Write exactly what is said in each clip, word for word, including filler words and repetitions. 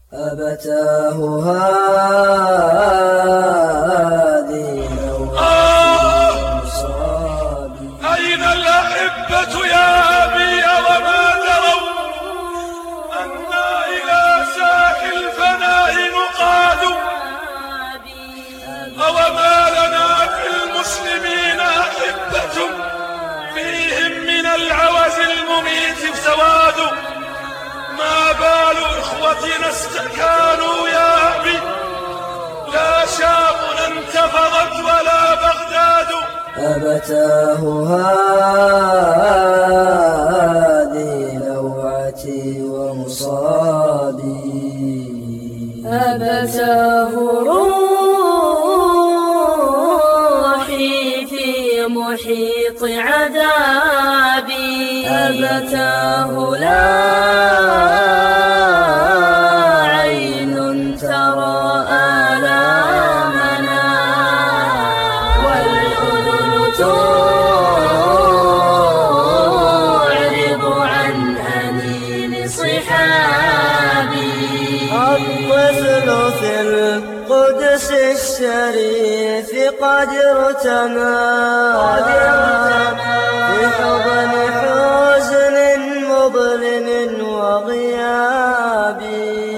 أبتاه هادي آه أين الأحبة يا أبي وما دروا أنا إلى ساح الفناء نقاد أوما لنا في المسلمين أحبة فيهم من العوز المميت سواد ما بال إخوتنا استكانوا يا أبي لا شام انتفضت ولا بغداد أبتاه هادي لوعتي ومصابي أبتاه روحي في محيط عذابي أبتاه لا عين ترى آلامنا والأذن تعرض عن أنين صحابي الطفل في القدس الشريف قد ارتمى في حضن حزن مظلم وغياب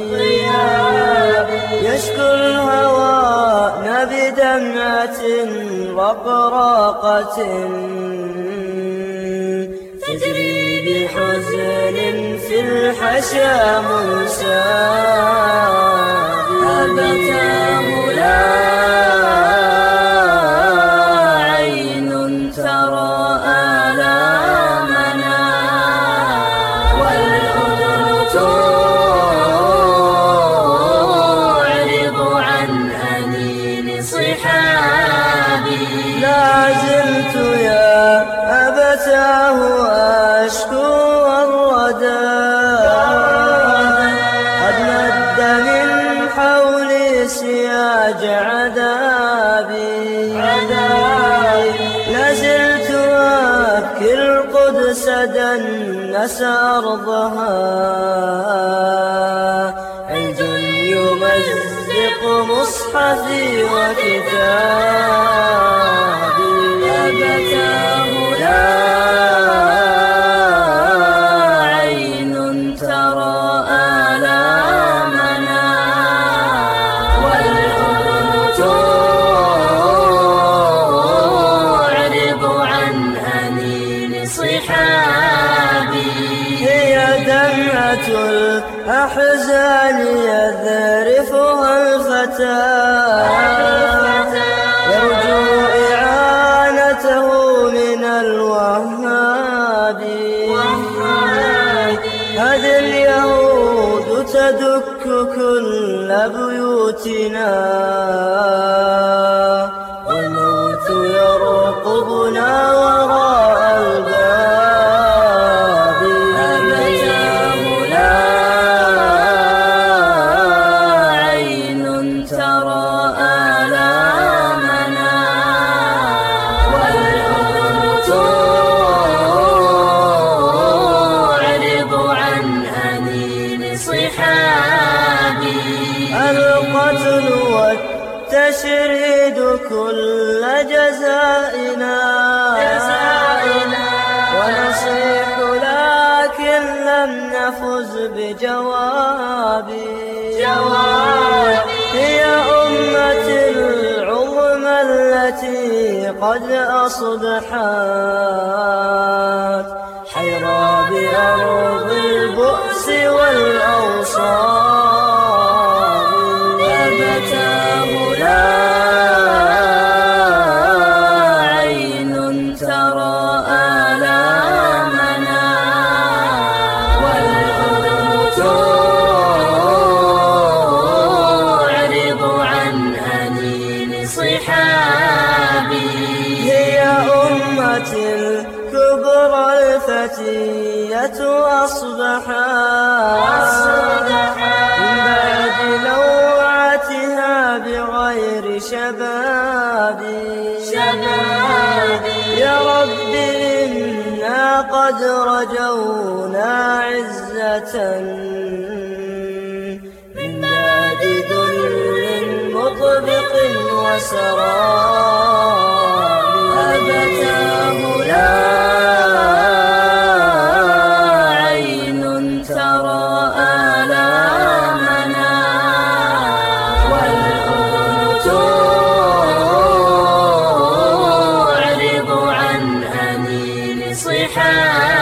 يشكو الهوان بدمعة رقراقة تجري بحزن في الحشا منساب أبتاه لا عين ترى آلامنا والأذن تعرض عن أنين صحابي لا زلت يا أبتاه أشكو الردى قد مد من حولي سياج عذابي لازلت أبكي القدس دنس أرضها عند يمزق مصحفي وكتابي أبتاه لا عين ترى آلامنا والأذن تعرض عن أنين صحابي هي دمعة الأحزان يذرفها الفتى يرجو إعانته من الوهاب هذه اليهود تدك كل بيوتنا والموت يرقبنا وراء الباب أبتاه لا عين ترى آلامنا والأذن تعرض عن أنين صحابي القتل والتشريد كل جزائنا ونصيح لكن لم نفز بجوابي هي أمتي العظمى التي قد أصبحت حيرى بأرض البؤس والأوصاب أبتاه لا عين ترى آلامنا والأذن تعرض عن أنين صحابي هي أمتي الكبرى الفتية أصبحت من بعد لوعتها بغير شبابي يا رب إنا قد رجونا عزة من سرابي أبتاه لا عين ترى آلامنا والأذن تعرض عن أنين صحابي